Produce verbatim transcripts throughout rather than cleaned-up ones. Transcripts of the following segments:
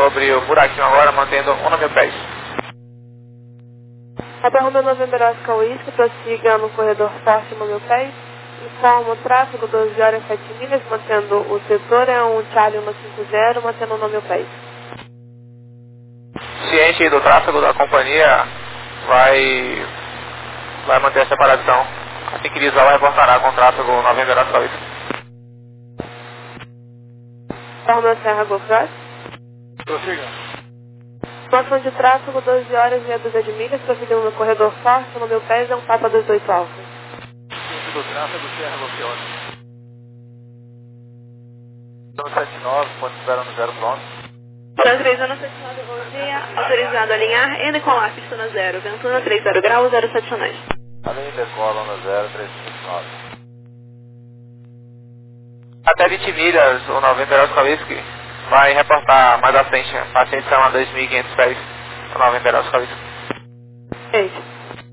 sobre o buraquinho agora, mantendo um mil pés. Hotel Romeo November Oscar Whisky, prossiga no corredor forte um mil pés. Informa o tráfego doze horas sete milhas, mantendo o setor, é um Charlie cento e cinquenta, mantendo um mil pés. Ciente do tráfego da companhia, vai, vai manter a separação. Assim que Lisal reportará com o tráfego November Oscar Whisky. Romeo Serra Golf Cross. Prossiga. Informação de tráfego doze horas meia dúzia de milhas, prosseguindo no corredor forte um mil pés, é um Papa dezoito Alfa. Ciente do tráfego Serra Golf Cross. sete nove, ponto zero no zero pronto. três anos sete nove, bom dia. Autorizado a alinhar e decolar, pista na zero. Ventuna trinta graus, zero sete nove. Além decola na zero, três cinco nove. Até vinte milhas, o November Oscar Whisky vai reportar mais à frente. Paciente são a dois mil e quinhentos pés, o November Oscar Whisky. Eita.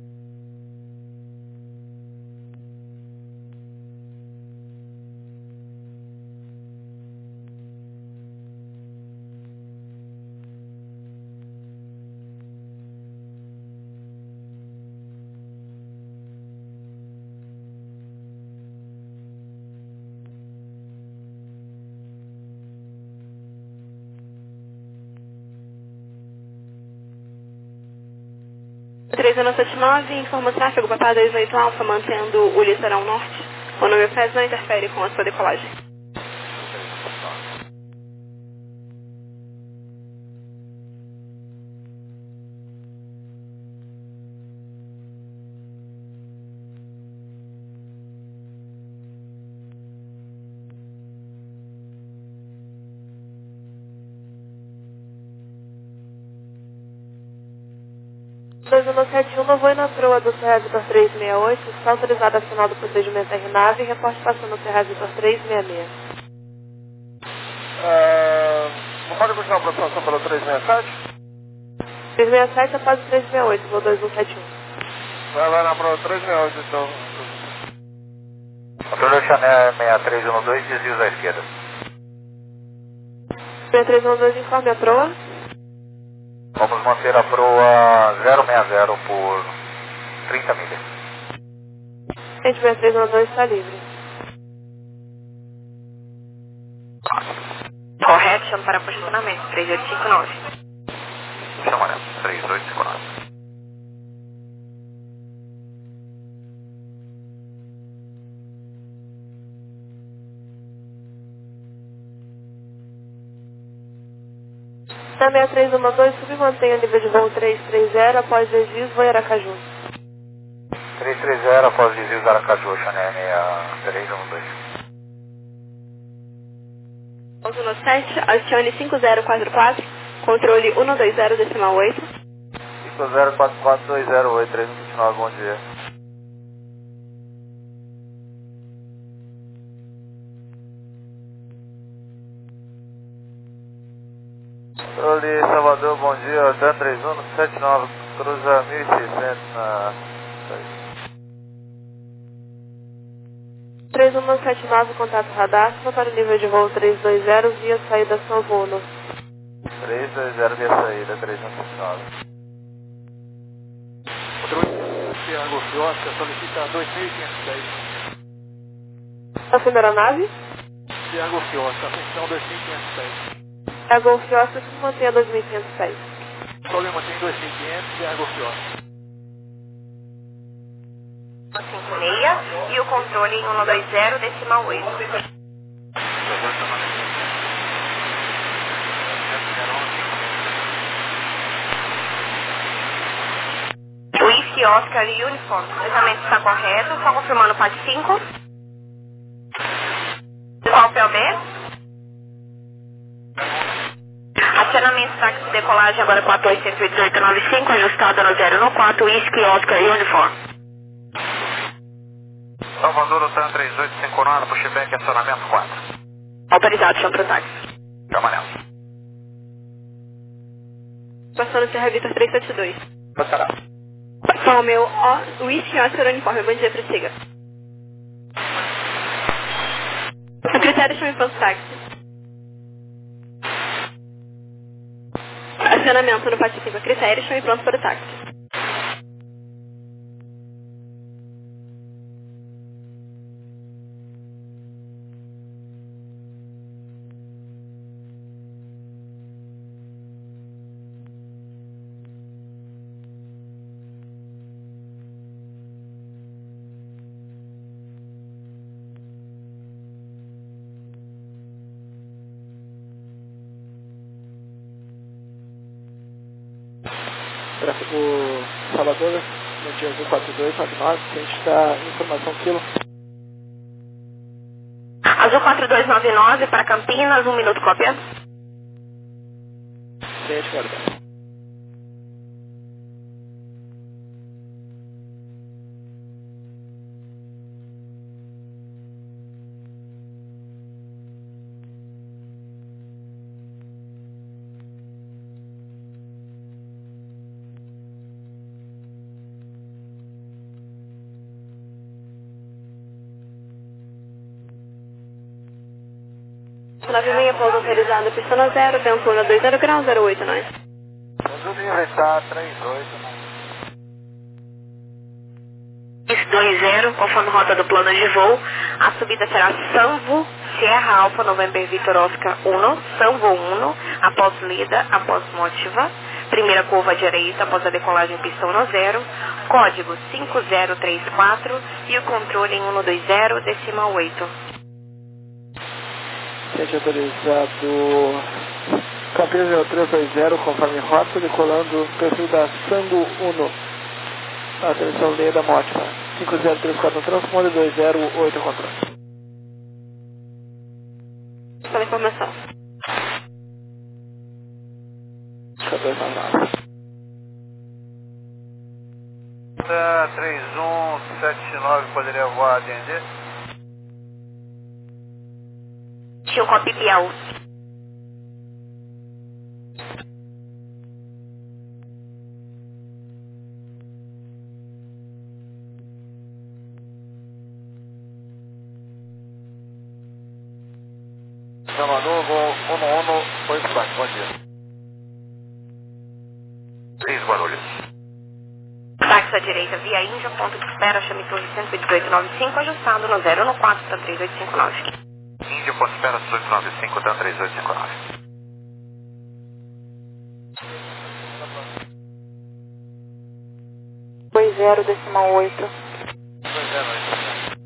três anos sete nove, informa o tráfego Papa dezoito Alfa, mantendo o litoral norte. O número P E S não interfere com a sua decolagem. dois um sete um, não vou ir na proa do Serra Vitor trezentos e sessenta e oito, está autorizado a final do procedimento R nave e reporte passando no Serra Vitor trezentos e sessenta e seis. Uh, não pode continuar a aproximação pelo trezentos e sessenta e sete? trezentos e sessenta e sete após o trezentos e sessenta e oito, vou dois um sete um. Vai lá na proa trezentos e sessenta e oito, então. Controle Chanel seis três um dois, desvios à esquerda. seis três um dois, informe a proa. Vamos manter a proa zero seis zero por trinta milhas. Gente, seis três um dois está livre. Correction para posicionamento, três oito cinco nove. Chama, né? três oito cinco nove. Na seis três um dois, submantenha o nível de voo trezentos e trinta após desvios, voo em Aracaju. trezentos e trinta após desvios Aracaju, Chanel seis três um dois. onze no sete, acione cinco zero quatro quatro, controle cento e vinte decimal oito. cinco zero quatro quatro dois zero oito, três um sete nove, bom dia. Controle Salvador, bom dia, Dan três um sete nove, cruza mil e seiscentos na... três um sete nove, contato radar, para o nível de voo trezentos e vinte, via saída São Paulo. trezentos e vinte via saída, três um sete nove. Controle Thiago Fiosca, solicita dois mil e quinhentos pés. A primeira nave? Thiago Fiosca, atenção dois mil e quinhentos pés. A Golf Oscar se mantém a dois mil e quinhentos pés. Sobe mantém dois mil e quinhentos, Thiago Fiosca. cinco seis e o controle cento e vinte decimal oito. Whisky Oscar e Uniform, o tratamento está correto, só confirmando o P A D cinco. Qual P O B? Acionamento táxi de decolagem agora quatro oito oito oito nove cinco, ajustado no zero no quatro, Whisky Oscar e Uniform. Salvador, o TAN três oito cinco nove, pushback, acionamento quatro. Autorizado, chama para o táxi. Chama nela. Passando Serra Vitor trezentos e setenta e dois. Passará. Passou o meu ó, Whisky Oscar Uniforme, bom dia, prossiga. O critério chama para o táxi. Estacionamento no Pátio cinco, Cris Harrison e pronto para o táxi. Tráfego Salvador, no dia azul quatro dois nove nove, cliente está informação quilo. Azul quatro dois nove nove para Campinas, um minuto cópia. Cliente, guarda. nove meia, pouso autorizado, pistona zero, tempo um dois zero grau, zero oito, nós. Azul inventar três oito, né? dois zero, conforme rota do plano de voo, a subida será Samvo, Sierra Alfa, November Victor Oscar um, Samvo um, após Lida, após Motiva, primeira curva à direita, após a decolagem pista um zero, código cinco zero três quatro e o controle em um dois zero, decimal oito. Cliente autorizado Campinas zero três dois zero, conforme rota, decolando perfil da Sango um. Atenção, linha da Motiva. cinco zero três quatro no transponder, dois zero oito controle. Pela informação. dois nove nove. três um sete nove, poderia voar a D N D? Tio Copy Piau. Salvador, voo um um oito quatro, bom dia. três Guarulhos. Táxi à direita, via Índia, ponto de espera, chame torre cento e dezoito noventa e cinco, ajustado no zero um quatro para três oito cinco nove. Índia, ponto de espera, dezoito noventa e cinco, dan três oito cinco nove. dois zero, decimal oito. dois zero oito.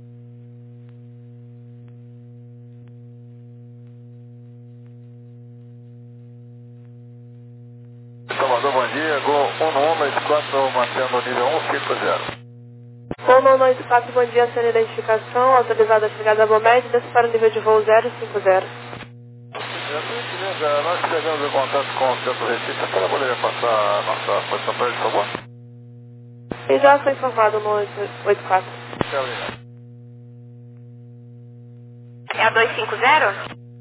Salvador, bom dia. Gol um um dois quatro, mantendo o nível um cinco zero. um um dois quatro, bom dia, sem identificação, autorizada a chegada a Bomed, desce para o nível de voo zero cinco zero. Nós tivemos em contato com o centro Recife, a senhora poderia passar a nossa posição para ele, por favor? E já foi informado no oito quatro. Muito obrigado. É a dois cinco zero?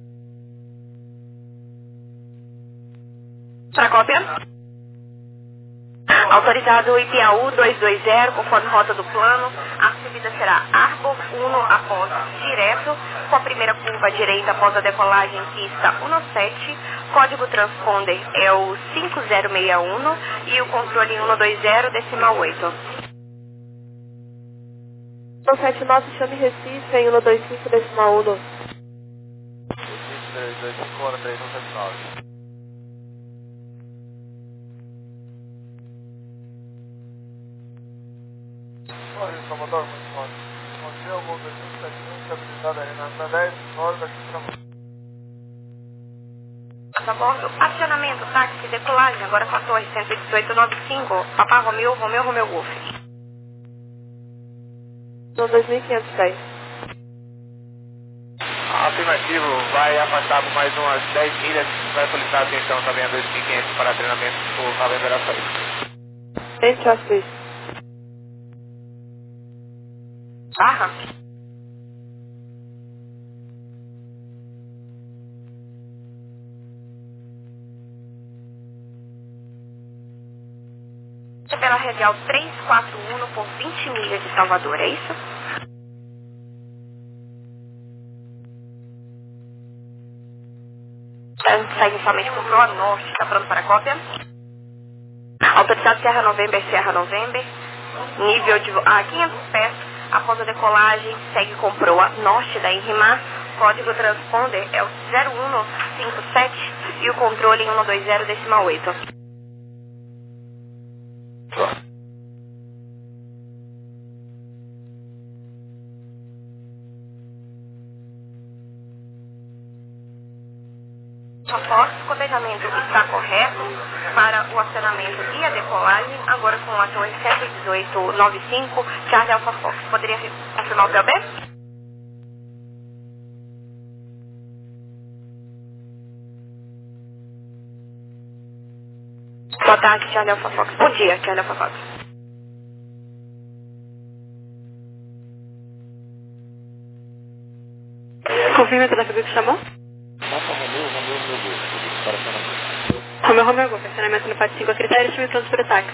Para cópia? Autorizado I P A U dois dois zero, conforme rota do plano, a subida será Arbor um após direto, com a primeira curva à direita após a decolagem pista um sete, código transponder é o cinco zero seis um e o controle em um dois zero, decimal oito. um sete nove, chame Recife em um dois cinco, decimal um. Recife três dois cinco, três um sete nove. Oi, Salvador, muito bom. Bom dia, o voo dois cinco sete um, estabilizado aí na dez, nove, daqui para A bordo, acionamento, táxi, decolagem, agora com a torre cento e dezoito noventa e cinco, Papá Romeu, Romeu, Romeu Golf. No dois mil quinhentos e dez. Afirmativo, vai afastar por mais umas dez milhas, vai solicitar atenção também a dois mil e quinhentos para treinamento por November Açaí. Gente, assiste. Barra? Pela radial trezentos e quarenta e um por vinte milhas de Salvador, é isso? segue somente com Proa Norte. Está pronto para a cópia? Autorizado Sierra November, Sierra November. Nível de a quinhentos pés. Após a decolagem, segue com Proa Norte da Enrimar. Código transponder é o zero um cinco sete e o controle em um dois zero decimal oito. Fox, o cotejamento está correto para o acionamento e a decolagem, agora com a torre sete um oito nove cinco, Charlie Alpha Fox. Poderia confirmar o P O B? Boa tarde, Charlie Alpha Fox. Bom dia, Charlie Alpha Fox. Confirma o tráfego que chamou? Romeu, Romeu, Golf, estacionamento no pátio cinco a critérios, time pronto para ataque.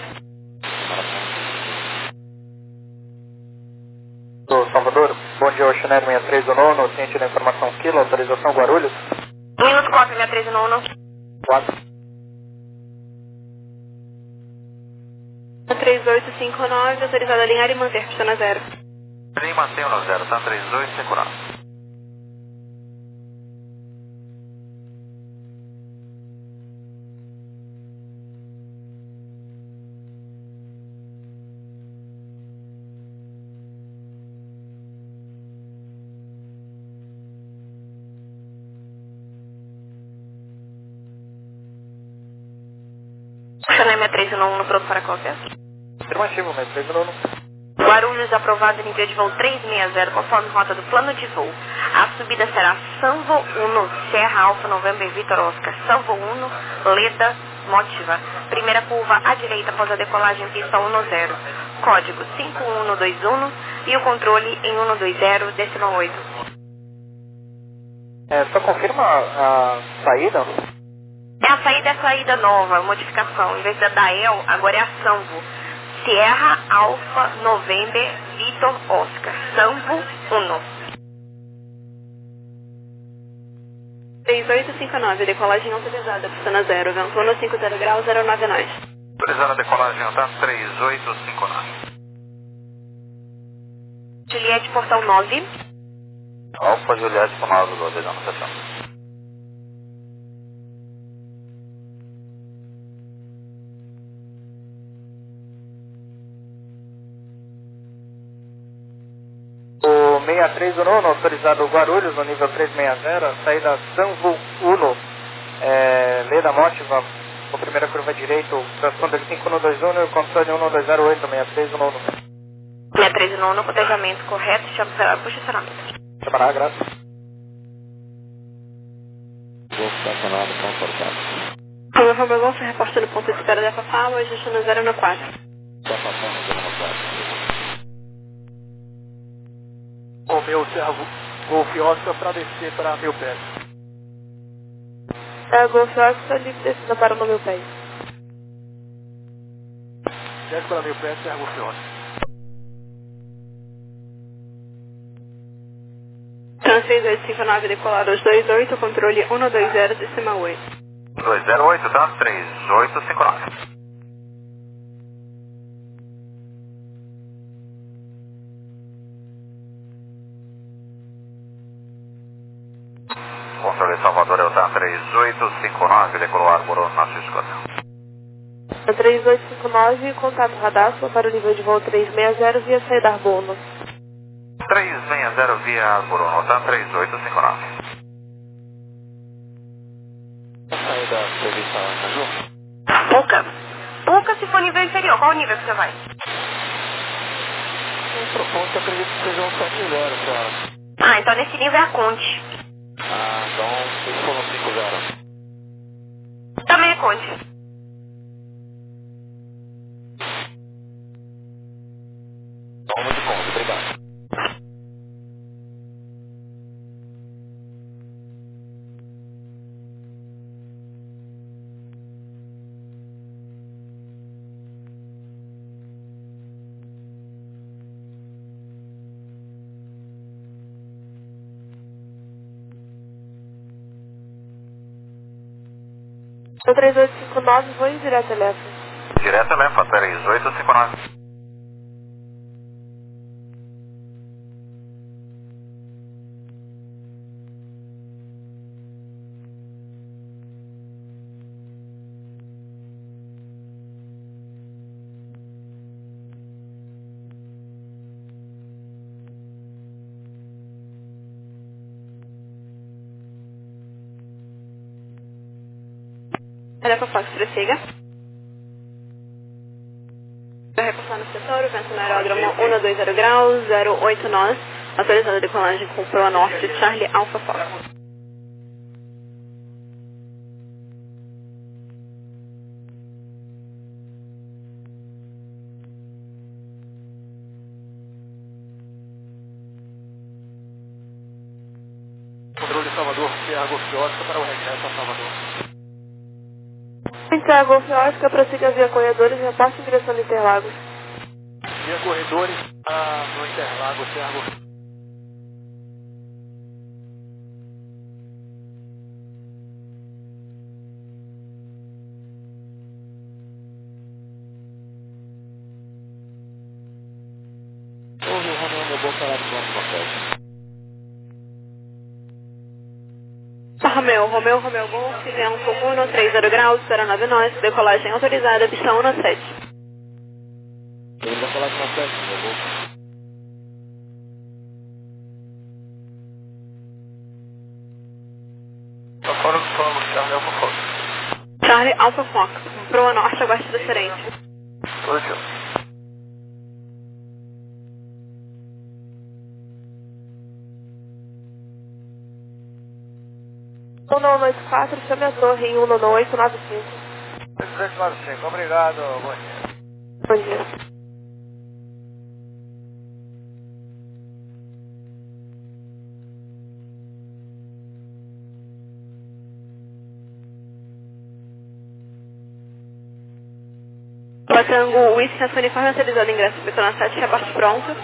Do Salvador, bom dia, Oceaner sessenta e três do nono, ciente da informação Kilo, autorização Guarulhos. Minuto quatro, sessenta e três do nono. quatro. três oito cinco nove, autorizado a alinhar e manter, pista na zero. Alinhe e mantenha no zero, tá? três oito cinco nove. Chanel sessenta e três do nono, pronto para a cópia. Afirmativo, sessenta e três do nono. Guarulhos aprovado nível de voo trezentos e sessenta, conforme rota do plano de voo. A subida será Sanvo um, Serra Alfa November Vitor Oscar, Sanvo um, Leda, Motiva. Primeira curva à direita após a decolagem pista um zero. Código cinco um dois um e o controle em um dois zero decimal oito. É, só confirma a, a saída? É a saída é a saída nova, modificação. Em vez da Dael, agora é a Sanvo. Sierra Alfa November Vitor Oscar, Sanvo um. três oito cinco nove, decolagem autorizada, pista na zero, vento um cinco zero graus, zero nove nós. Autorizando a decolagem, tá? três oito cinco nove. Juliette, portão nove. Alfa Juliette com nove, autorizando a sessão. O sessenta e três do nono, autorizado Guarulhos, no nível trezentos e sessenta, saída Sanvo um, é, Leda Motiva, com primeira curva direita, transponder cinco um dois um e o controle um dois zero oito, sessenta e três do nono. sessenta e três do nono, cotejamento correto, chama para posicionamento. Chamará, graças. Vou estacionado, confortável. Romeu, Romeu, Golf, reporta no ponto de espera da Fafá, hoje está no zero no quatro. Só passando no zero no quatro. O meu servo Golf Oscar para descer para Mil Pés. É, Golf Oscar, livre descida para o Mil Pés. Desce para Mil Pés, servo Golf Oscar. Trans três oito cinco nove, decolado aos dois oito, controle um dois zero decimal oito. dois zero oito, tá? três oito cinco nove. Controle Salvador, eu tá? três oito cinco nove, decolou Arboro na sua escuta. três oito cinco nove, contato radastro para o nível de voo trezentos e sessenta via saída Arbono. trezentos e sessenta via Arboro, tá? três oito cinco nove. A saída prevista lá, Caju? Pouca. Pouca se for nível inferior. Qual nível que você vai? Um profundo, acredito que seja um sete zero, senhora. Ah, então nesse nível é a Conte. Ah, então vocês foram cinco zero. Também é Conte. Vamos de conta, obrigado. três oito cinco nove, vou ir direto Elefa. Direto Elefa, três oito cinco nove. Elefa Fox, prossiga. Vai reportar no setor, o vento no aeródromo cento e vinte graus, zero oito nós, autorizando a decolagem com Proa Norte, Charlie Alpha Fox. Controle Salvador, Sierra Golf Oscar para o regresso a Salvador. Sierra Golf Oscar, prossiga via corredores e repasse em direção de Interlagos. Via corredores ah, no Interlagos, Sierra Golf. Houve o Romeu, meu bom parar do nosso hotel. Romeu, Romeu, Romeu Golf, vento um três zero graus, zero nove nós, decolagem autorizada, pista um sete. Eu vou falar com você, meu bom. Tô fora do solo, Charlie Alpha Fox. Charlie Alpha Fox, Proa Norte, abaixo da Serente. Positivo. um nove oito quatro, chame a torre em um nove oito nove cinco. Presidente nove cinco, obrigado, bom dia. Bom dia. Batango, Whisky, a sua uniforme autorizado, ingresso Petona sete, reporte pronto.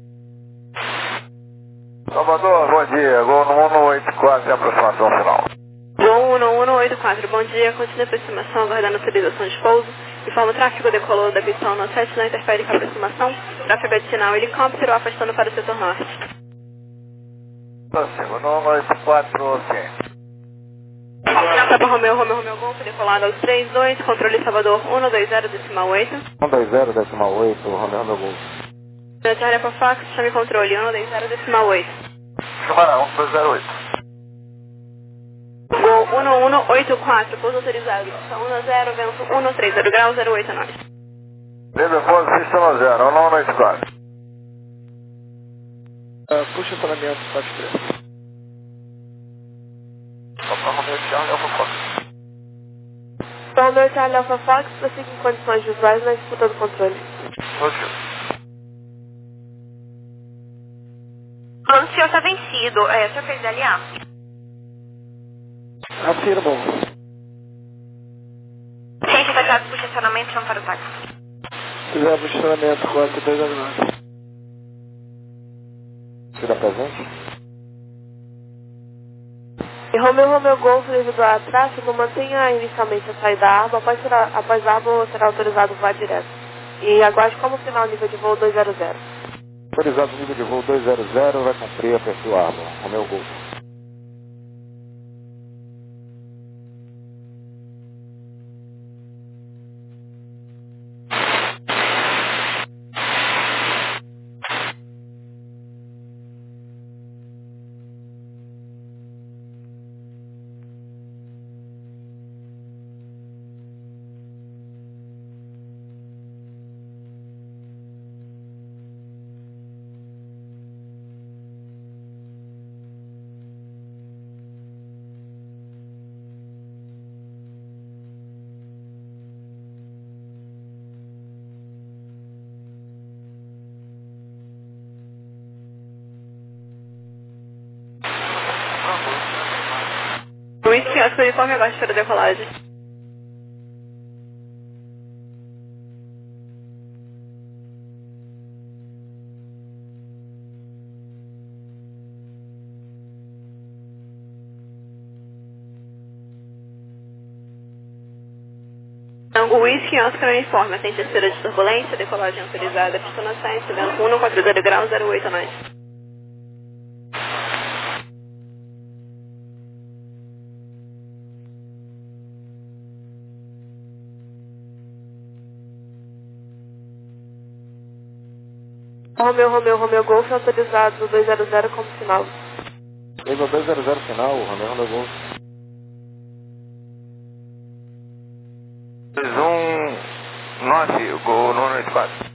Salvador, bom dia. Gol no um oito quatro e aproximação final. Gol um um oito quatro, bom dia. Continue a aproximação, aguardando a autorização de pouso. Informa o tráfego decolou da pista um sete, não interfere com a aproximação. Tráfego adicional helicóptero, afastando para o setor norte. Próximo, no um oito quatro, ok. Papa Romeu, Romeu, Romeu Golf, decolado aos três dois, controle Salvador um dois zero, decimal oito. um dois zero, decimal oito, Romeu, Romeu Golf. Charlie Alpha Fox, chame controle um dois zero, decimal oito. Chamara, um dois zero oito. Gol um um oito quatro, pouso autorizado. Pista um zero, vento um três zero graus, zero oito nós. Telefone, pista um zero, um um oito quatro. Uh, puxa o paramento, pode três. Papa Romeo, Charlie Alpha Fox. Então, Charlie Alpha Fox, prossiga em condições visuais na disputa do controle. Positivo. Pronto, o senhor está vencido. É, o senhor fez L A? Afirmo. Gente, vai dar para o estacionamento, chama para o táxi. Fizemos estacionamento quatro dois nove. Tira presente? E Romeu, Romeu Golf, devido a tráfego, mantenha inicialmente a saída da aba, após, será, após a aba será autorizado o voo direto. E aguarde como final nível de voo dois zero zero. Autorizado nível de voo dois zero zero, vai cumprir a perfil Arma, Romeu Golf. Whisky, a sua uniforme abaixo para a decolagem. Tango Whisky, Oscar Uniforme, tem terceira de turbulência, decolagem autorizada, pista na science, vento um, quatro zero graus, zero oito nós. Romeu, Romeu, Romeu Golf, autorizado dois zero zero como sinal. Nível dois zero zero final, Romeu, Romeu Golf. dois um nove, Gol nono oito quatro.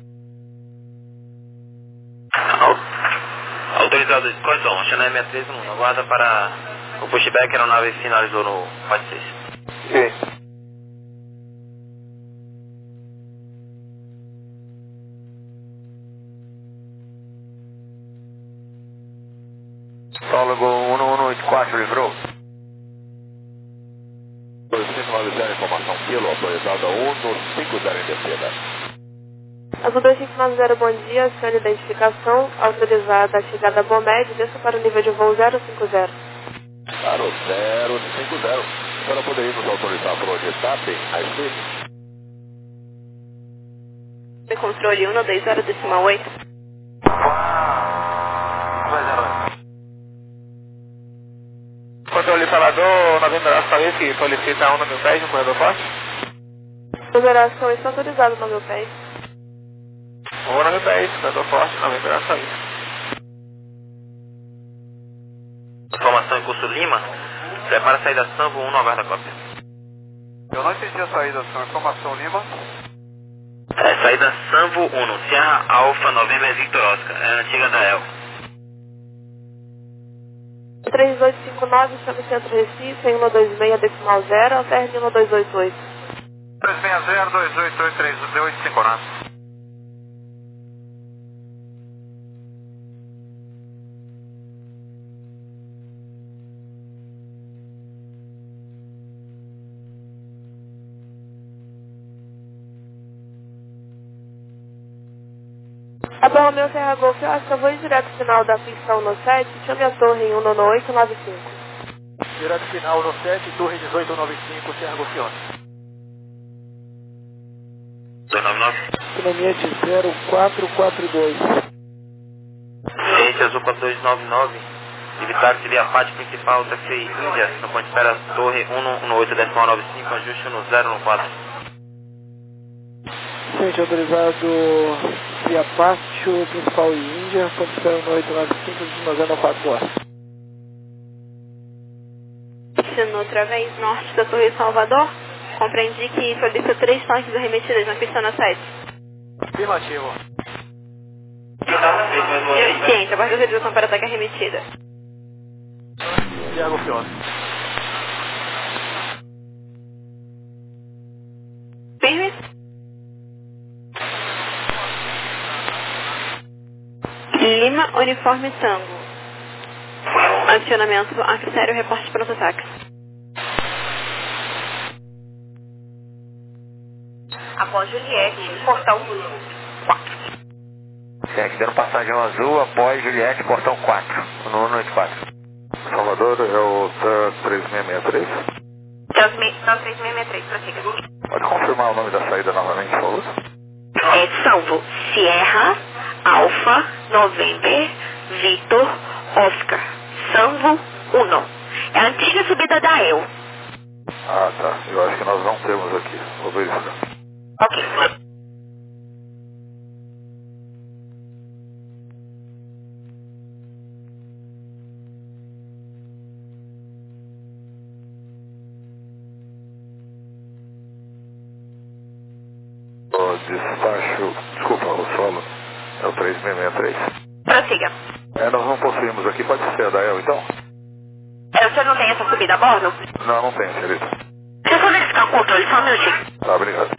Autorizado Escorção, Channel seis três um, aguarda para o pushback, a aeronave finalizou no quatro seis. Sim. Sólogo um um oito quatro, livrou. dois cinco nove zero, informação quilo, autorizada um cinco zero em descida. Azul dois cinco nove zero, bom dia, senhor de identificação, autorizada a chegada a Bomed, desça para o nível de voo zero cinco zero. Claro, zero cinco zero. A senhora poderia nos autorizar por onde está, bem, a Steve? Controle um dois zero decimal oito. Controle falador, Novembro Oscar Whisky, solicita um no meu pés no corredor forte. Operação está autorizado no meu pé. Um no meu pés, corredor forte, Novembro Oscar Whisky. Informação em curso Lima, prepara a saída Sambo um no aguarda cópia. Eu não entendi a saída, senhor. Informação Lima. É, saída Sambo um, Sierra Alfa Novembro Victor Oscar, é a antiga da E L. três oito cinco nove, chama Centro Recife, em um dois seis decimal zero, alterne um dois oito oito. três seis zero, dois oito oito, três oito cinco nove. Abel Romeu Serra Golf, Oscar, vou ir direto final da pista um no sete, chame a torre em um oito nove cinco. Direto final no sete, torre dezoito nove cinco, Serra Golf. dois nove nove. Economia de zero quatro quatro dois. Ciência Azul quatro dois nove nove. Evitar-se via parte principal da C I Índia, no ponto de espera torre um um oito decimal nove cinco, ajuste no zero no quatro. Ciente autorizado via pátio principal e Índia, ponto espera no oito nove cinco, de zero quatro horas. Destino outra vez norte da Torre Salvador. Compreendi que solicita três toques arremetidas na pista na sete. Afirmativo. Ciente, aguarda a autorização para ataque arremetida. Tiago Fiona. Firme. Lima, uniforme Tango. Acionamento Axério, reporte pronto ataque. Após Juliette, portão quatro. Ciente, dando passagem ao azul, após Juliette, portão quatro, no um oito quatro. Salvador é o três seis seis três. Trans três seis seis três, prossiga. Pode confirmar o nome da saída novamente, por favor? É Salvo, Sierra, Alfa, November, Victor, Oscar, Sambo um. É a antiga subida da E L. Ah, tá. Eu acho que nós não temos aqui. Vou verificar. Ok. O despacho, desculpa, o solo é o três seis seis três. Prossiga. É, nós não possuímos aqui. Pode ser a da E L, então? É, o senhor não tem essa subida a bordo? Não, não tem, senhorita. Deixa eu só verificar o controle, só um minutinho. Tá, obrigado.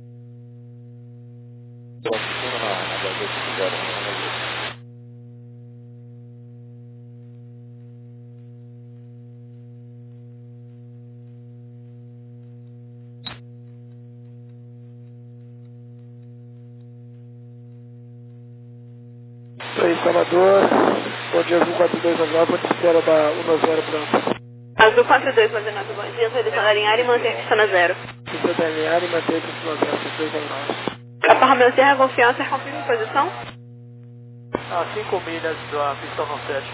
Oi, Salvador. Bom dia, Azul quatro dois nove nove, ponto espera da um zero branco. Azul quatro dois nove nove, bom dia, autorização da linha área e manter a pista na zero. Pista da L A e mantém para o três dois nove. Alfa Romeo Sierra Golf Oscar, confirme posição. A cinco milhas da pista sete.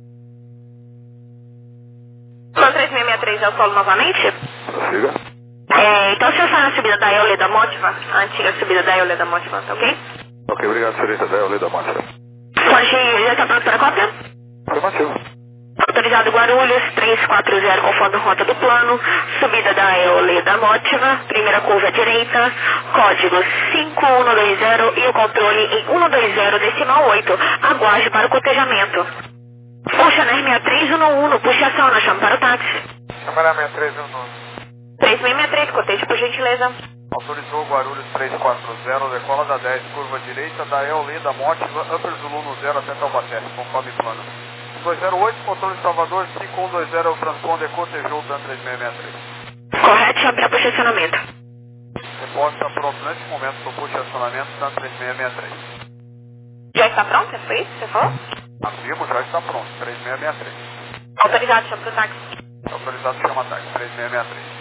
Plan três seis seis três é o solo novamente? Prossiga. É, então o senhor sai na subida da Eoleda Motiva, a antiga subida da Eoleda Motiva, tá ok? Ok, obrigado, senhorita da Eoleda Motiva. Pode já está pronto para a cópia? Afirmativo. Autorizado Guarulhos, trezentos e quarenta, conforme a rota do plano, subida da Eoleda Motiva, primeira curva à direita, código cinco um dois zero e o controle em cento e vinte decimal oito. Aguarde para o cotejamento. Puxa na R seis três um um, puxa ação, nós chamamos para o táxi. Câmara seis três um um. três seis seis três, cotejo por gentileza. Autorizou Guarulhos trezentos e quarenta, decola da dez, curva direita da Eoleda Motiva, Upper Zulu no zero até Taubaté, conforme plano. dois zero oito, controle de Salvador, cinco um dois zero, transponder, cotejou, TAM três seis seis três. Correto, chame para posicionamento. Repórter pronto neste momento para o push acionamento, TAM três seis seis três. Já está pronto? Foi isso que você falou? Afirmo, já está pronto, três seis seis três. Autorizado, chame para o táxi. Autorizado, chama táxi, três seis seis três.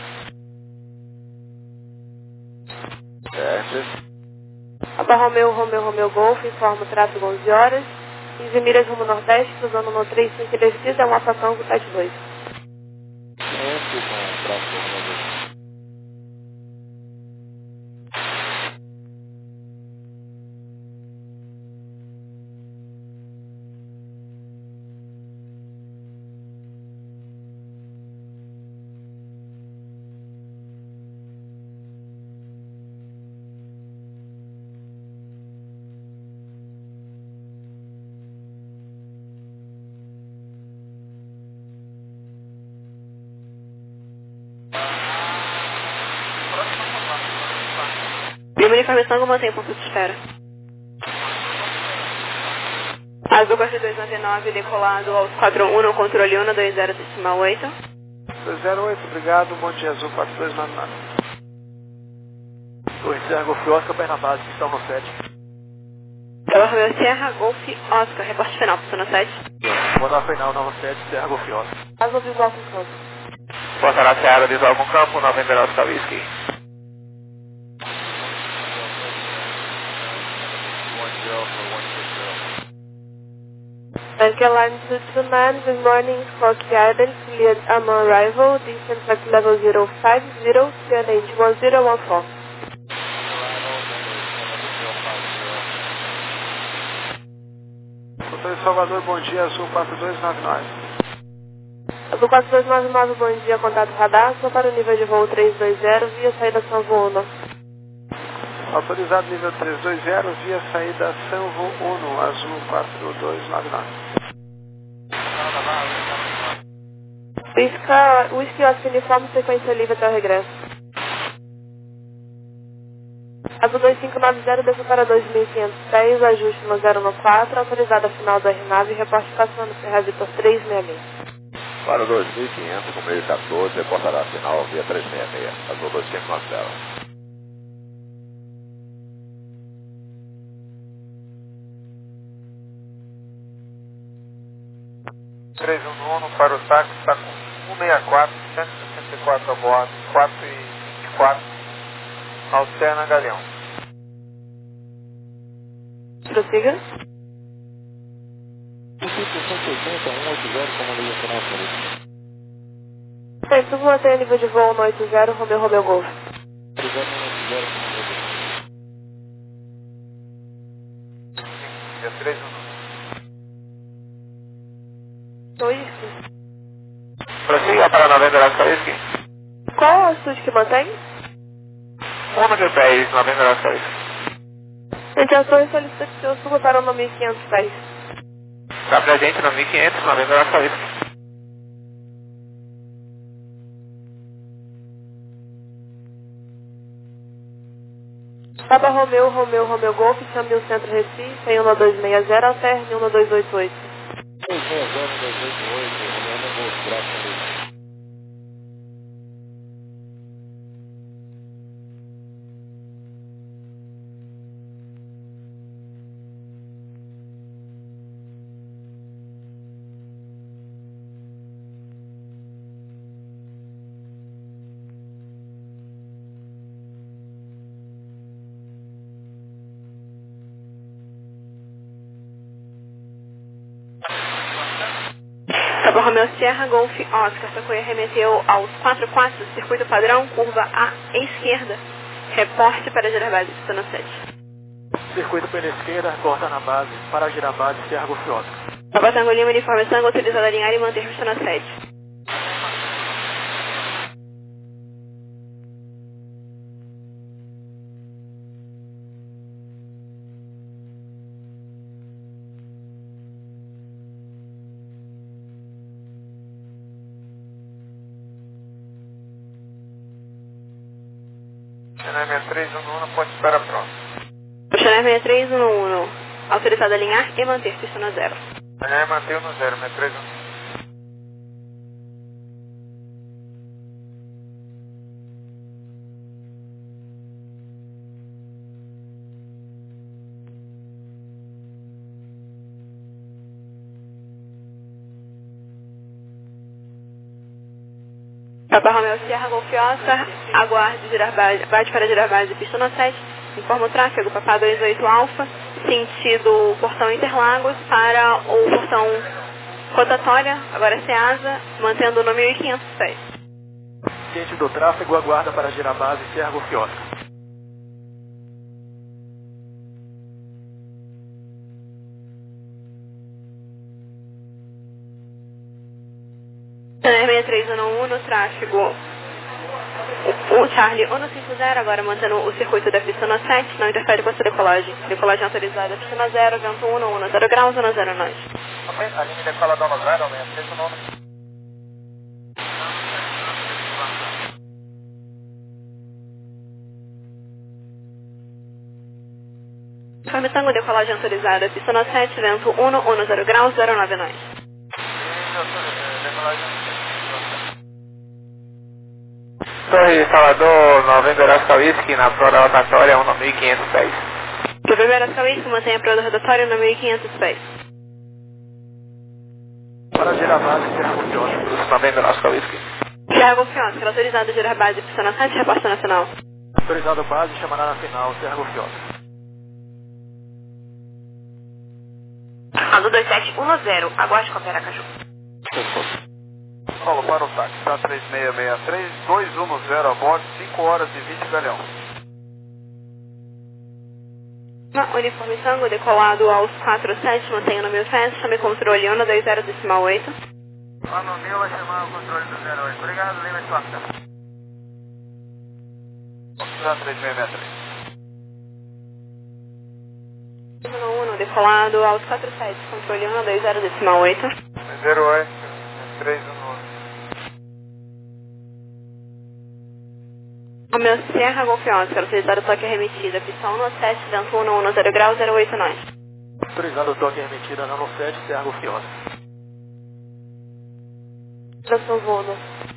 Teste. Alfa Romeo, Romeo, Romeo Golf, informa o tráfego onze horas. quinze milhas rumo nordeste, cruzando no trinta e cinco e descida, é uma fação com sete dois. Sempre com tráfego. Primeira informação, mantém ponto de espera. Azul quatro dois nove nove, decolado aos quatro um no controle um dois zero decimal oito. dois zero oito, obrigado, bom dia, Azul quatro dois nove nove. Oi, Serra Golf Oscar, pé na base, pistão no sete. Alfa Romeo Sierra Golf Oscar, reporte final, pistão no sete. Vou dar final, nova sete, Serra Golf Oscar. Azul visual com campo. Portará Seara, visual com campo, November Oscar Whisky. Anchor line two two nine, good morning, Smoky Island, cleared on arrival, distance at level zero five zero, C N H one zero one four. Doutor de Salvador, bom dia, Azul quatro dois nove nove. Azul quatro dois nove nove, bom dia, contato radar, só para o nível de voo três dois zero, via saída São Uno. Autorizado nível três dois zero, via saída Sanvo Uno, Azul quatro dois nove nove. Pisca, Whisky Oscar uniforme, sequência livre até o regresso. Azul dois cinco nove zero, desça para dois mil e quinhentos pés, ajuste no zero no quatro, autorizada final do R nove, reporte passando Serra Vitor três seis seis. Para dois mil e quinhentos, com meio quatorze, reportará sinal via três seis seis, Azul dois cinco nove zero. três um um para o táxi, está com cento e sessenta e quatro, cento e sessenta e quatro a bordo, quatro e vinte e quatro, Alterna Galeão. Prossiga. Tem tudo mantém nível de voo no oito zero, Romeo Romeo Golf. três um um. Whisky. Prossiga para November Oscar Whisky. Qual a altitude que mantém? um de pés, November Oscar Whisky. Gente, a torre solicita que o senhor suba para o mil e quinhentos pés. Está presente no mil e quinhentos, November Oscar Whisky. Papa Romeo, Romeo, Romeo Golf, chame o centro Recife, em um dois seis zero, alterne um dois oito oito. dois seis zero, dois oito oito, Romeo Golf, graças. Cabo Romeo Sierra, Golf Oscar, Sequoia remeteu aos quatro quatro, circuito padrão, curva à esquerda, reporte para girar base, pistona sete. Circuito pela esquerda, corta na base, para girar base, Sierra Golf Oscar. Papa Tango Lima, uniforme Tango, autorizado a alinhar e manter pistona sete. Channel sessenta e três um um, pode esperar pronto. Channel sessenta e três um um, autorizado a alinhar e manter pistona zero. Channel mantém no zero, sessenta e três um um. Papa Romeo Sierra, Golf Oscar, aguarde girar base, bate para girar base, pistona sete, informa o tráfego, Papa dois oito Alfa, sentido Portão Interlagos para o portão rotatória, agora Ceasa, mantendo no mil e quinhentos pés. Ciente do tráfego, aguarda para girar base, Sierra Golf Oscar. Channel sessenta e três um um, no tráfego, o Charlie um cinco zero, agora mantendo o circuito da pistona sete, não interfere com a sua decolagem. Decolagem autorizada, pistona zero, vento um um, zero graus, um zero nós. A linha decoladão no zero, sessenta e três um um. Informe Tango, decolagem autorizada, pistona sete, vento um um, zero graus, zero nove nós. Torre Salvador, November Oscar Whisky, na prova rotatória, um mil e quinhentos pés. November Oscar Whisky, mantenha a prova rotatória no mil e quinhentos pés. Para girar base, Sierra Golf Oscar. November Oscar Whisky. Sierra Golf Oscar, autorizado a girar base, pistona sete, reposta nacional. Autorizado base, chamará na final, Sierra Golf Oscar. Azul dois sete um zero, aguarde com a Veracaju. Paulo, para o táxi, tá três seis seis três, dois um zero a bordo, cinco horas e vinte galhão. Uniforme Tango, decolado aos quatro sete, mantenha no meu pés, chame controle um dois zero decimal oito. Mano, meu vai chamar o controle do zero oito. Obrigado, Lima de Plata. Tá três seis seis três. um, decolado aos quatro sete, controle um dois zero decimal oito. zero oito, três um um. O meu Sierra Golf Oscar, autorizado o toque remetida, pistão no sete, vento um um, zero graus, zero oito nós. Autorizado o toque remetida, nano sete, Sierra Golf Oscar. Transpovono.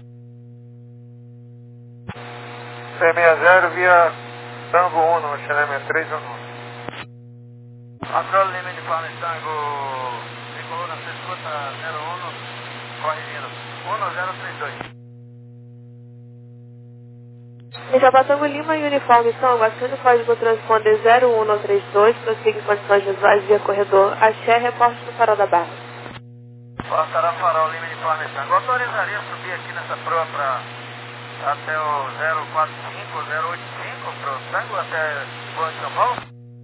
seis seis zero via Tango um, no Channel sessenta e três um um. Controle Lima de Palma Tango, decolou na sessenta zero um, corre vindo, um zero três dois. Japatango Lima e Uniforme Tango, assine o código transponder zero um três dois, prossiga em condições visuais via corredor, axé, reporte no farol da Barra. Passará farol Lima de Palma Tango. Autorizaria subir aqui nessa proa para até o zero quatro cinco, zero oito cinco, para o Tango, até Boa de São Paulo?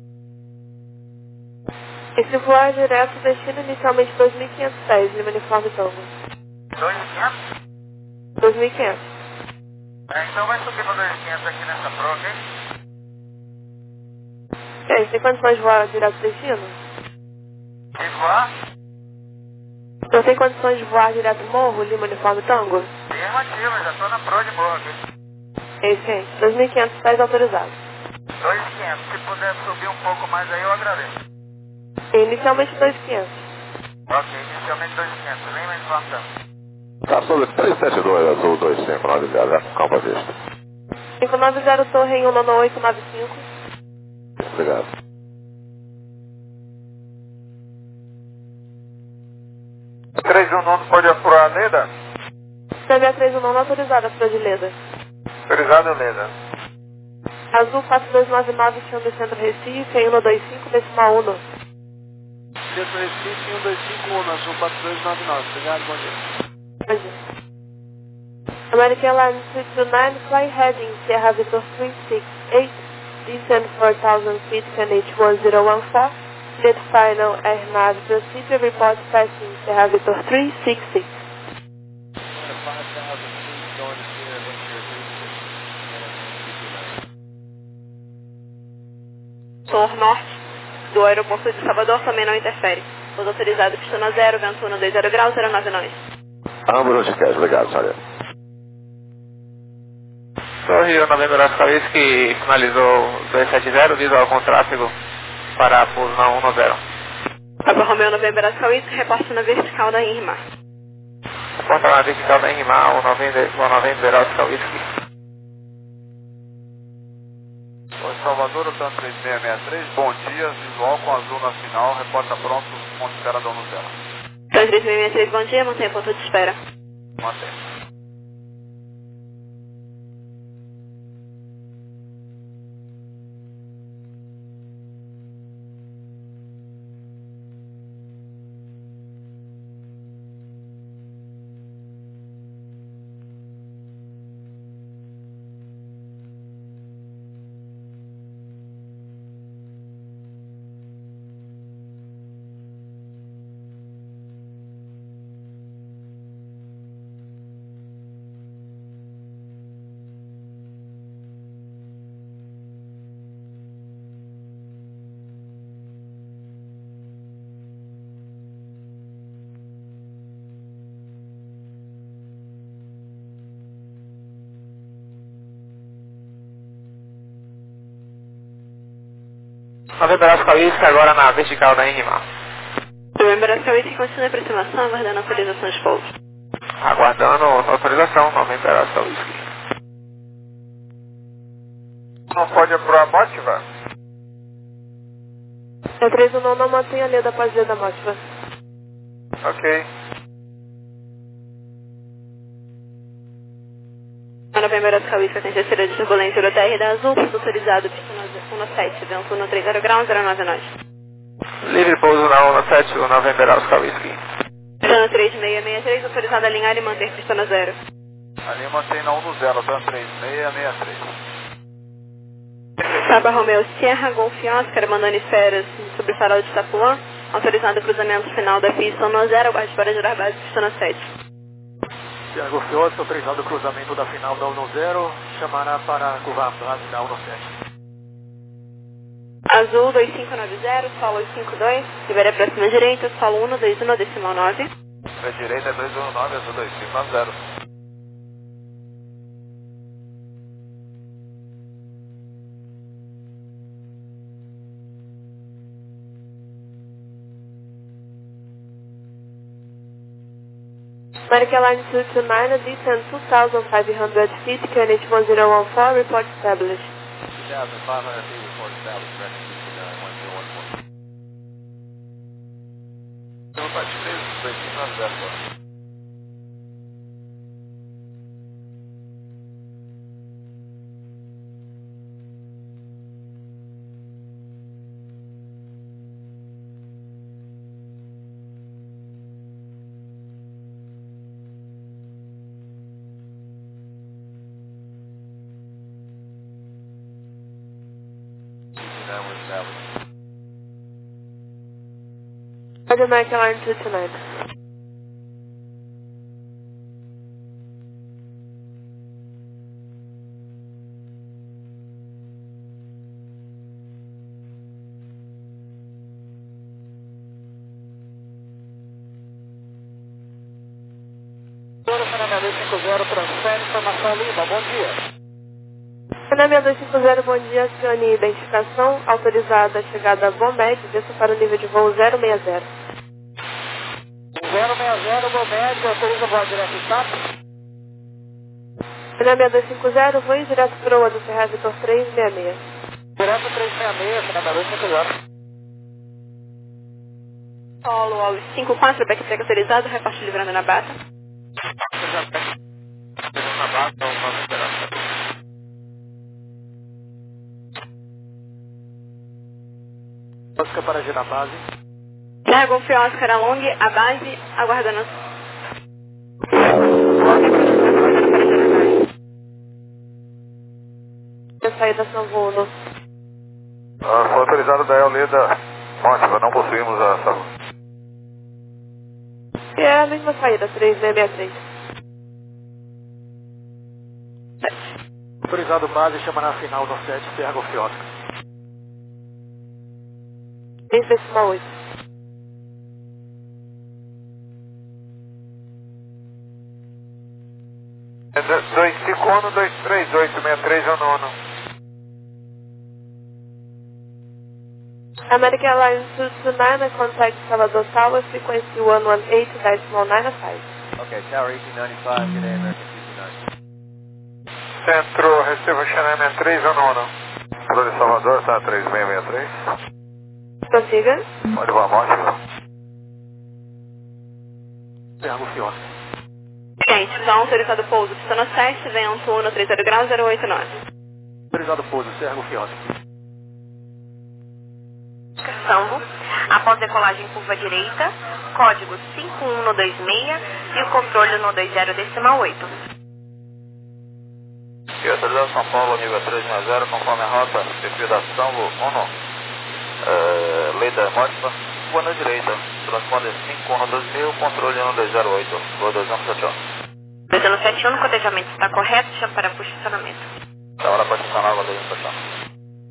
Esse voo é direto, destino inicialmente dois mil e quinhentos pés, Lima Uniforme Tango. dois mil e quinhentos? dois mil e quinhentos. É, então vai subir para dois mil e quinhentos aqui nessa proa, ok? É, tem condições de voar direto destino? E voar? Não tem condições de voar direto morro, Lima Uniforme Tango? Afirmativo, já estou na proa de boa aqui. Excelente, dois mil e quinhentos pés autorizados. dois mil e quinhentos, se puder subir um pouco mais aí eu agradeço. Inicialmente dois mil e quinhentos. Ok, inicialmente dois mil e quinhentos, Lima Uniforme Tango. Tá sobre três sete dois, azul dois cinco nove zero, Calma Vista. cinco nove zero Torre em um nove oito nove cinco. Obrigado. três um nove pode apurar a Leda? C B três um nove autorizada para de Leda. Autorizado, Leda. Azul quatro dois nove nove, Xandro Centro Recife, em um dois cinco decimal um. Centro Recife um dois cinco um, Azul quatro dois nove nove. Obrigado, bom dia. Bom dia. American Airlines two two nine, fly heading Sierra Victor three six eight, descend four thousand feet, K N H one zero one four, lead final Air Nav procedure, report passing Sierra Victor three six six. five thousand feet going to Sierra Victor three six six. Tor norte do aeroporto de Salvador também não interfere. Pouso autorizado, pistona zero, vento um dois zero graus, zero nove nove. Ambulância Cash, obrigado, Sargento. Torre Novembro Oscar Whisky finalizou dois sete zero, visual com tráfego para pouso na um nove zero. Papa Romeo Novembro Oscar Whisky, reporte na vertical da Inrimar. Reporta na vertical da Inrimar, o Novembro Oscar Whisky. Oi, Salvador, o TAM três seis seis três, bom dia, visual com azul na final, reporta pronto, ponto de espera da um zero. TAM três seis seis três, bom dia, mantenha ponto de espera. Mantém. Novembro Oscar Whisky agora na vertical da Inrimar. Novembro Oscar Whisky continua a aproximação, aguardando autorização de pouso. Aguardando autorização, Novembro Oscar Whisky. Não pode apurar a motiva? É três um nove, não mantém a leda após leda motiva. Ok. Novembro Oscar Whisky, tem terceira de turbulência Euroterra da Azul, pouso autorizado, pistona um sete, vento um três zero graus, zero nove nove. Livre pouso na um sete, o Novembro Oscar Whisky. Pistona três seis seis três, autorizado a alinhar e manter pistona zero. Ali mantém na um zero, TAM três seis seis três. Papa Romeo Sierra, Golf Oscar, mandando esferas sobre o farol de Itapuã, autorizado o cruzamento final da pista no zero, aguarde para girar base, pistona sete. Tiago Fiosca, autorizado o cruzamento da final da um zero, chamará para curvar a base da um sete. Azul dois cinco nove zero, solo oito cinco dois, libera próxima direita, solo um dois um, decimal nove. Para direita é dois um nove, azul dois cinco nove zero. American Airlines two two nine, descend two thousand five hundred feet, K N H one zero one four, report established. two thousand five hundred feet, report established, record one zero one four. Então tá de três, dois cinco nove zero. Roger, American Airlines two two nine. Fernando dois cinco zero, transfere informação Lima, bom dia. Fernando dois cinco zero, bom dia, acione identificação, autorizada a chegada a Bomed, desça para o nível de voo zero seis zero. zero seis zero, Bomed, autoriza o voo direto status. Fernando dois cinco zero, voo direto para o do Sierra Victor três seis seis. Direto três seis seis, Fernando dois cinco zero. Solo ao cinco quatro, backtrack autorizado, reporte livrando na bata. Na base, o Novembro Oscar Whisky. Oscar para girar base. Sierra Golf Oscar Along, a base, aguardando. Saída Sanvo Uno. Ah, foi autorizado da Eoleda Mótiva, não possuímos a Sanvo. E é a mesma saída, três seis seis três. Autorizado base, chama na final no sete, Sierra Golf Oscar. três decimal oito. dois cinco um, dois três oito, seis três é o nono. American Airlines two two nine, contact Salvador Tower, frequency one one eight decimal nine five. Okay, Tower eighteen ninety-five, good day, American two two nine. Centro, receba Xané sessenta e três é o nono. Controle de Salvador, tá três seis seis três. Prossiga. Pode voar Mótiva. Sierra Golf Oscar. Gente, então autorizado pouso, pistona sete, vento um no trinta graus, zero oito nove. Autorizado pouso, Sierra Golf Oscar. Sanvo, após decolagem em curva direita, código cinco um um dois seis e o controle no dois zero decimal oito. E autorizado São Paulo, nível três seis zero, conforme a rota, perfil da Sanvo Uno, uh, lei da Mótiva, boa na direita, transponder cinco um um dois mil, controle um dois zero oito, voo dois um sete um. dois um sete um, o cotejamento está correto, chama para posicionamento. Da hora para estacionar, voo dois um sete um.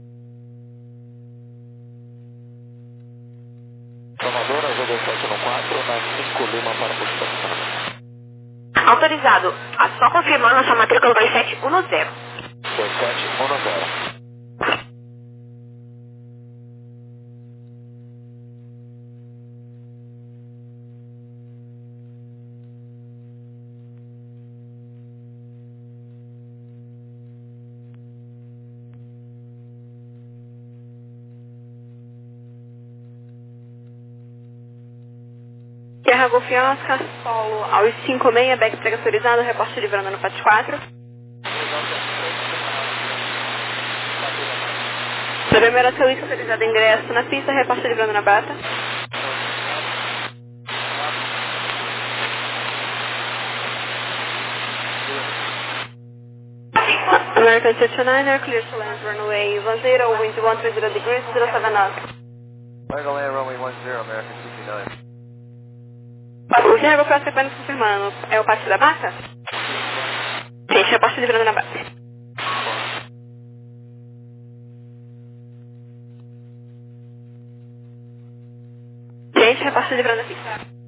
Salvador, azul dois sete um quatro, na cinco Lima para posicionamento. Autorizado, ah, só confirmando a sua matrícula dois sete um zero. dois sete um zero. Sierra Golf Oscar, solo aos cinco seis, back pregasorizado, reporte livrando no Pat quatro. Primeira seu autorizado ingresso na pista, reporte livrando na bata. American two two nine, clear to land runway one zero, wind one three zero degrees, zero seven knots. Clear to land runway one zero, American two two nine. O Sierra Golf Oscar apenas confirmando, é o parte da bata? Gente, reporte livrando na bata. Gente, reporte livrando na pista.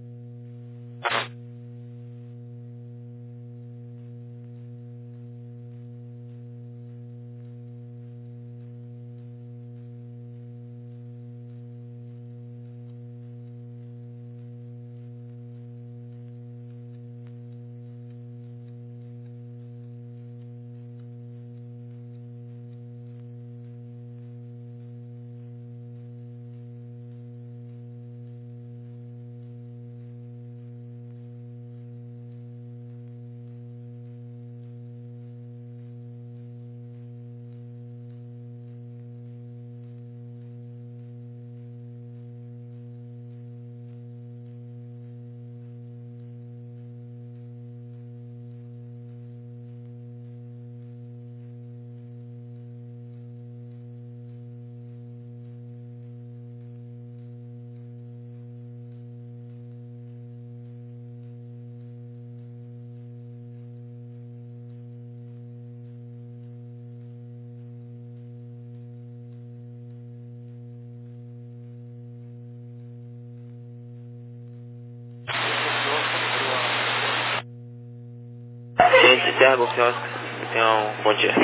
Gente, Sierra Golf Oscar, tenham um bom dia.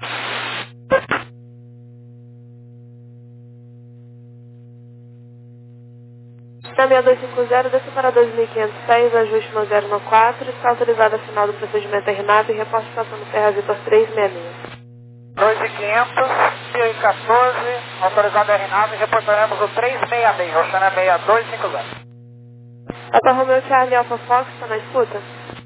Na seis dois cinco zero, desce para dois mil quinhentos e seis, ajuste no zero no quatro, está autorizado a final do procedimento RNAV e reporte passando Serra Vitor três seis seis. dois mil e quinhentos, Rio quatorze, autorizado a RNAV, reportaremos o três seis seis, Oceana seis dois cinco zero. Papa Romeo Charlie Alpha Fox, está na escuta?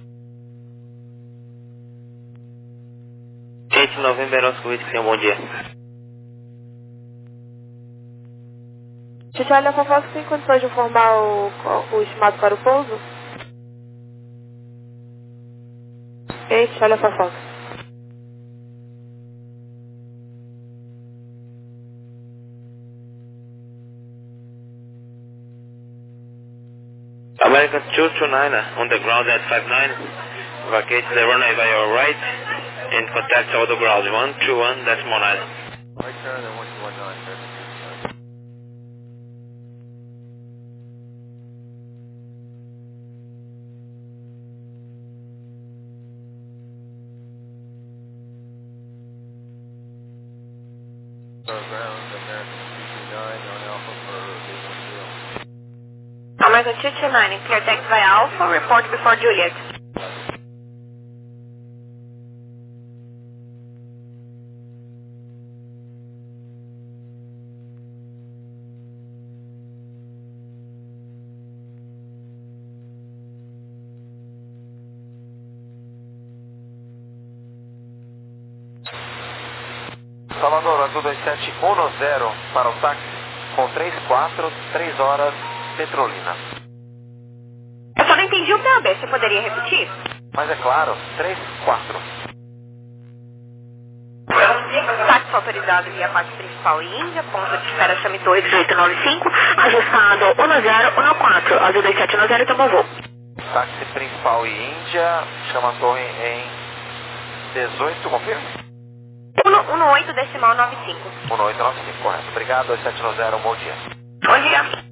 Gente, November Oscar Whisky, tenham um bom dia. Charlie Alpha Fox tem condições de informar o, o estimado para o pouso? Ok, Charlie Alpha Fox. American two two nine on the ground at five nine. Vacate the runway by your right. In contact over the ground one two one decimal nine. Right turn and one two one nine, sir. Uh, ground, American two two nine on Alpha for gate one zero. American two two nine, clear taxi by Alpha, report before Juliet. Salvador, azul dois sete um zero para o táxi, com três quatro, três horas, Petrolina. Eu só não entendi o P A B, você poderia repetir? Mas é claro, três quatro. Táxi autorizado via parte principal e Índia, ponto de espera Chame Torre dezoito nove cinco, ajustado um zero um quatro, azul dois sete um zero, tomou voo. Táxi principal e Índia, chama a torre em dezoito, confirma? um oito decimal nove cinco. um oito nove cinco, correto. Obrigado, dois sete um zero, bom dia. Bom dia.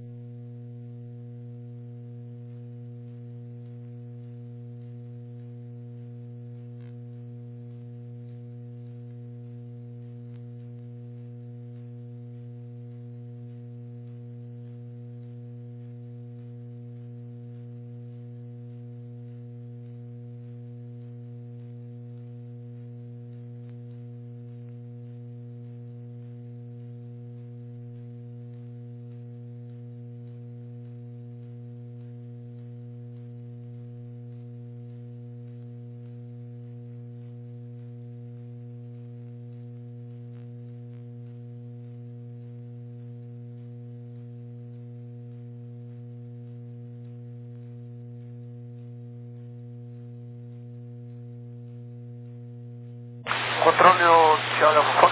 Controle o Thiago Alfa.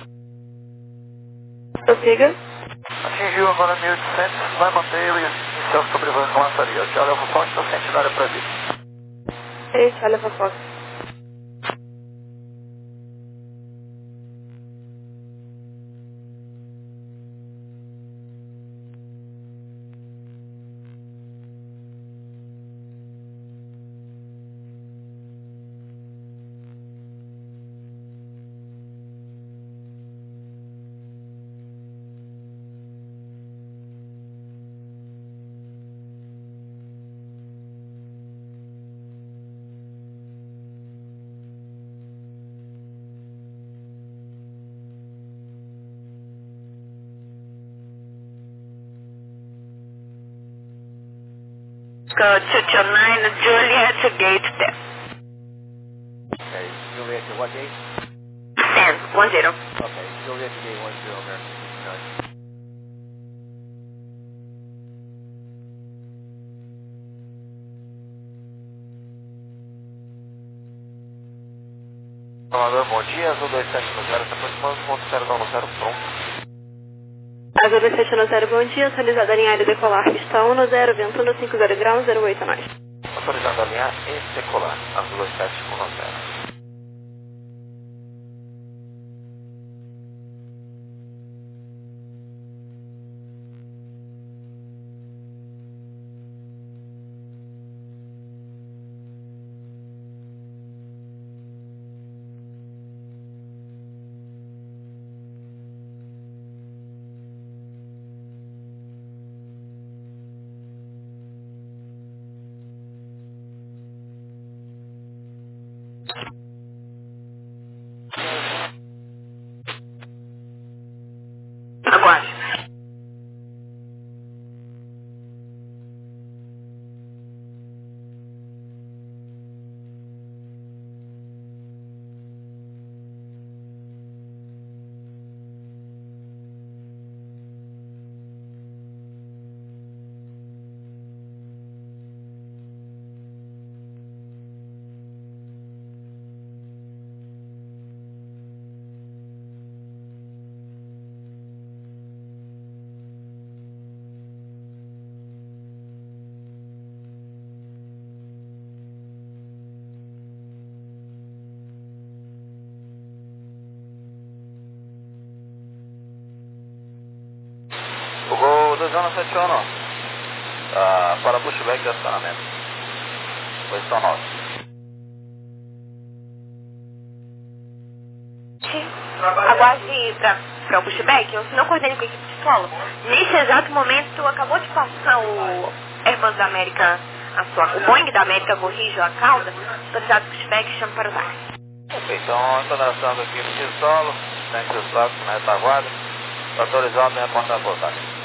Prossiga. Atingiu agora mil e oitocentos, vai manter ele em seu sobrevoando com lançaria. Thiago Alfa Fox está sentindo área para vir. Ok, Charlie Alpha Fox. Go two two nine, Juliet, gate ten. Okay, Juliet to what gate? ten, one zero. Okay, Juliet to gate one zero, American two two nine. Salvador, bom dia, azul dois sete um zero, se aproximando do ponto zero nove zero, pronto. Azul dois sete um zero, bom dia, autorizada a linha aérea decolar, pista um zero, vento um cinco zero graus, zero oito nós. Autorizado a linha e decolar, azul dois sete um zero. zero sete um, uh, para pushback de acionamento. Posição nove. Aguarde para o pushback, eu não coordeno com a equipe de solo. Nesse exato momento, acabou de passar o Airbus da América, a sua, o Boeing da América corrige a cauda, autorizado pushback, chama para o táxi. Ok, então, entonação da equipe de solo, tem seus toques na retaguarda, autorizado e apontar para o táxi.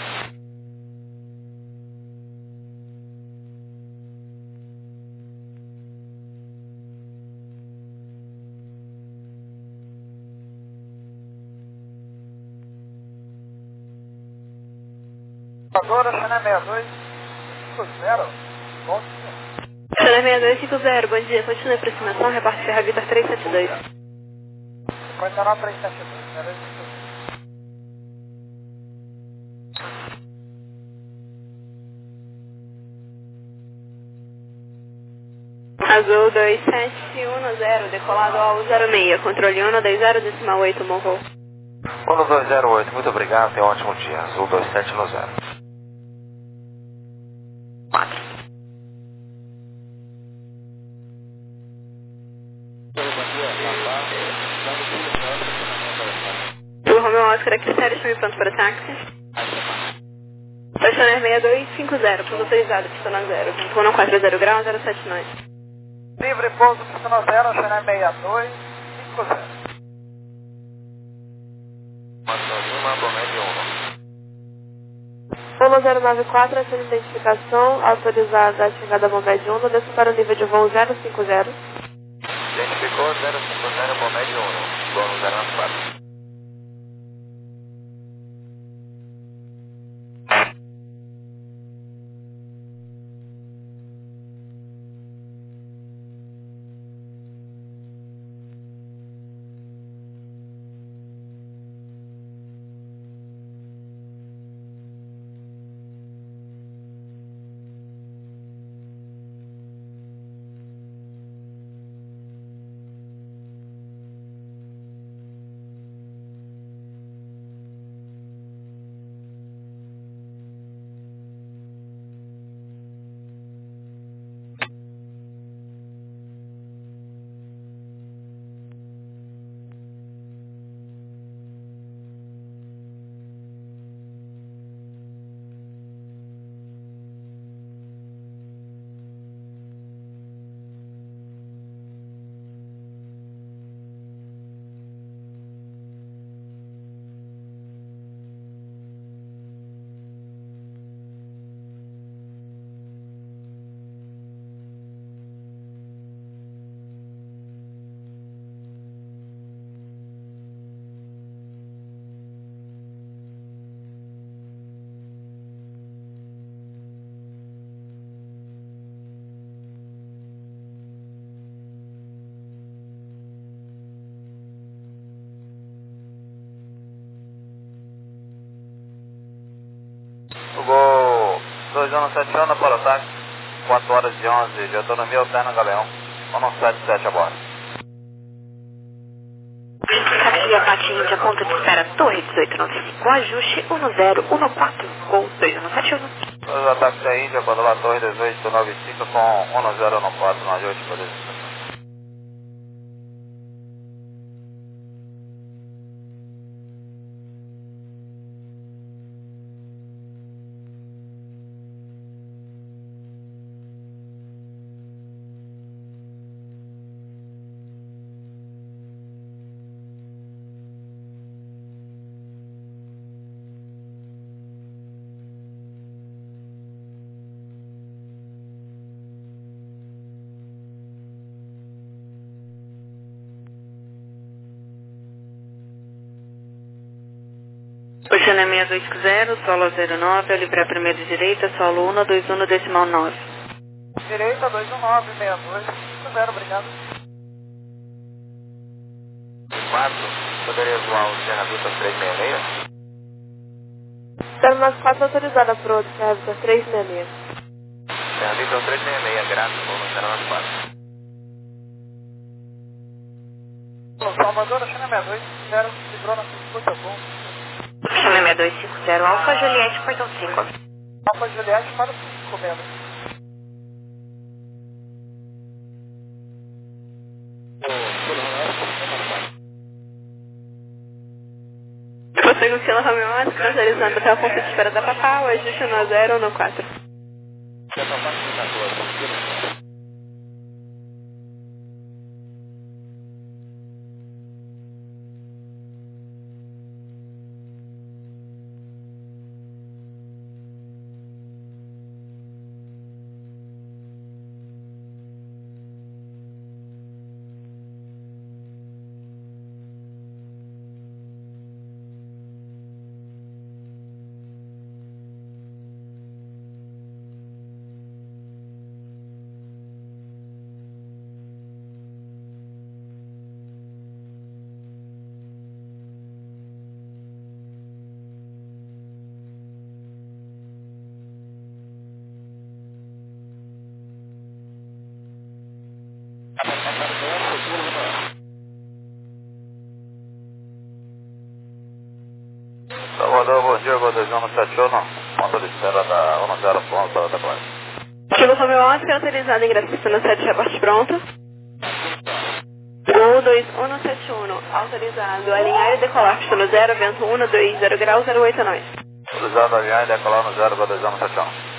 Agora, China sessenta e dois, cinco zero, bom dia. China sessenta e dois, cinco zero, bom dia, continue a aproximação, reparte Serra Vitor trezentos e setenta e dois. cinquenta e nove, trezentos e setenta e dois, Azul dois sete um zero, decolado ao zero seis, controle um dois zero decimal oito, Monroe. um dois zero oito, muito obrigado, tenha um ótimo dia. Azul dois sete um zero. O Romeo Oscar aqui, sério, estou pronto para táxi. Estacionar sessenta e dois cinco zero, pouso autorizado, pistona zero, um quatro zero grau, zero sete nove. livre pouso, pistona zero, China sessenta e dois, cinco zero. um zero nove quatro, essa identificação, autorizada a chegada a Bombed um, desça para o nível de voo zero cinco zero. Identificou zero cinco zero, Bombed um, voo zero nove quatro. Gol dois um sete um para o táxi, quatro horas e onze de autonomia alterna Galeão, um sete sete a bordo. Aqui a Patinha, ponto de espera, Torre dezoito noventa e cinco, ajuste um zero um quatro, Gol dois um sete um. Os ataques da Índia, quando lá Torre dezoito noventa e cinco com um zero um quatro no ajuste para descer. Oceana seis dois cinco zero, solo zero nove, ao livrar primeiro direita, solo um dois um decimal nove. Direita, dois um nove, seis dois, cinco zero, obrigado. quatro, poderia voar o Serra Vitor trezentos e sessenta e seis? Serra mais quatro autorizada para o Serra Vitor trezentos e sessenta e seis. Serra Vitor trezentos e sessenta e seis, grátis, voo no zero nove quatro. Salvador, China sessenta e dois, zero, livrou na muito bom. China sessenta e dois cinco zero, Alfa Juliette, portão cinco. Alfa Juliette para o cinco mesmo. Prossegue o Kilo Romeo Oscar, transalizando até o ponto de espera da Papá, o ajuste no zero no quatro. Salvador, bom dia, Gol dois um sete um, ponto de espera da um zero pronto da classe. Kilo Romeo Oscar, autorizado ingresso pistona sete, reporte pronto. um dois um sete um, autorizado alinhar e decolar pistona zero, vento um dois zero graus, zero oito nove. Autorizado alinhar e decolar no zero, Gol dois um sete um.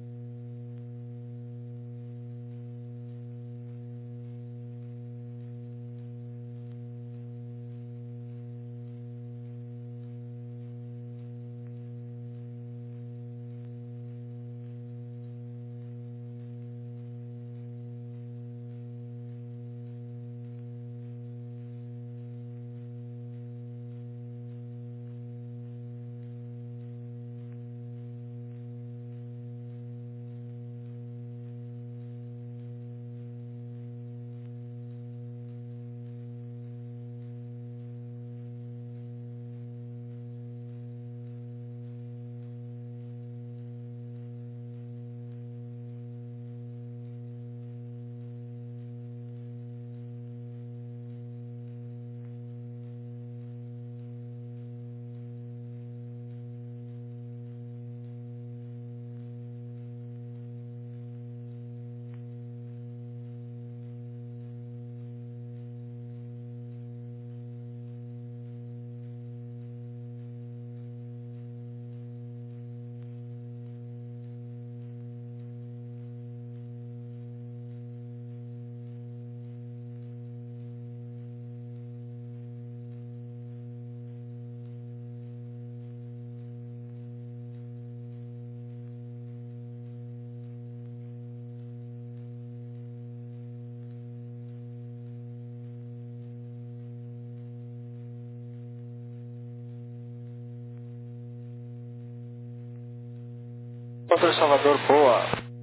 Controle Salvador, boa.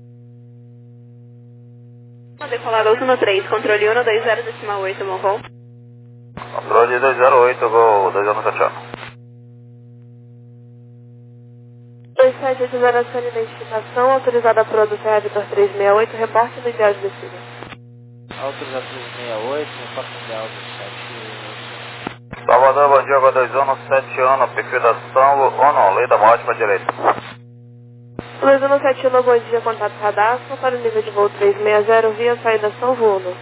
Decolar dois um três, controle um dois zero decimal oito, morrou. Controle dois zero oito, Gol dois um sete um. dois sete oito zero, acione identificação, autorizada por do C R Vitor três seis oito, reporte no diário de descida. Autorizado três seis oito, reporte no diário de sete. Salvador, bom dia, Gol dois um sete um, perfil da São Uno, lei da morte para a direita. dois um sete um, bom dia, contato cadastro, para o nível de voo três seis zero, via saída São Vuno.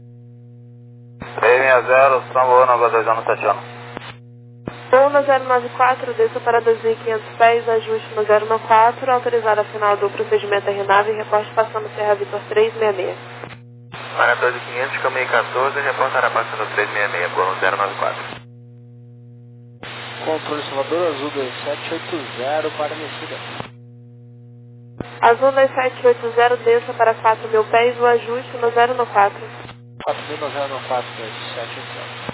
três seis zero, São Uno, Gol dois um sete um. um zero nove quatro, desça para dois mil e quinhentos pés, ajuste no zero nove quatro, autorizada a final do procedimento R N A V e reporte passando Serra Vitor três seis seis. Para dois mil e quinhentos, caminho quatorze, reportará passando três seis seis, bônus zero nove quatro. Controle Salvador, Azul dois sete oito zero, para a descida. Azul dois sete oito zero, desça para quatro mil pés, o ajuste no zero nove quatro. quatro mil no zero nove quatro, dois sete oito zero.